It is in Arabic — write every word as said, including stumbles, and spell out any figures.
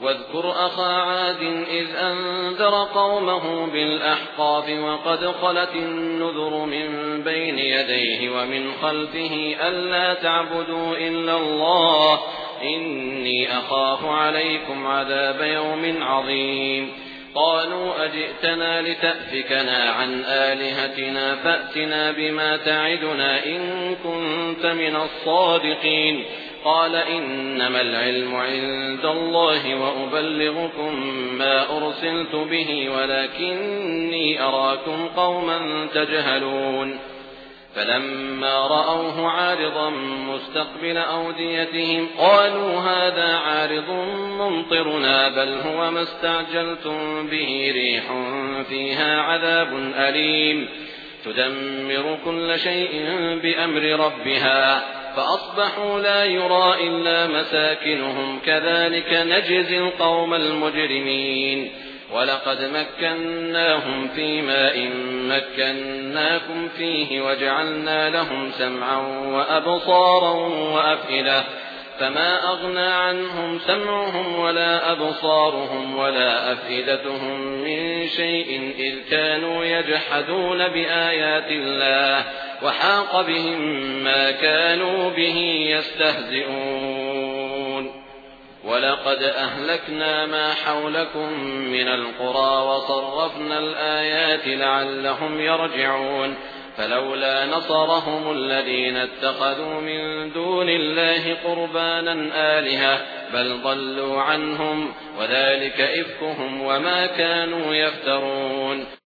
واذكر أخا عاد إذ أنذر قومه بالأحقاف وقد خلت النذر من بين يديه ومن خلفه ألا تعبدوا إلا الله إني أخاف عليكم عذاب يوم عظيم قالوا أجئتنا لتأفكنا عن آلهتنا فأتنا بما تعدنا إن كنت من الصادقين قال إنما العلم عند الله وأبلغكم ما أرسلت به ولكني أراكم قوما تجهلون فلما رأوه عارضا مستقبل أوديتهم قالوا هذا عارض ممطرنا بل هو ما استعجلتم به ريح فيها عذاب أليم تدمر كل شيء بأمر ربها فأصبحوا لا يرى إلا مساكنهم كذلك نجزي القوم المجرمين ولقد مكناهم في ماء مكناكم فيه وجعلنا لهم سمعا وأبصارا وأفئدة فما أغنى عنهم سمعهم ولا أبصارهم ولا أفئدتهم من شيء إذ كانوا يجحدون بآيات الله وحاق بهم ما كانوا به يستهزئون ولقد أهلكنا ما حولكم من القرى وصرفنا الآيات لعلهم يرجعون فلولا نصرهم الذين اتخذوا من دون الله قربانا آلهة بل ضلوا عنهم وذلك إفكهم وما كانوا يفترون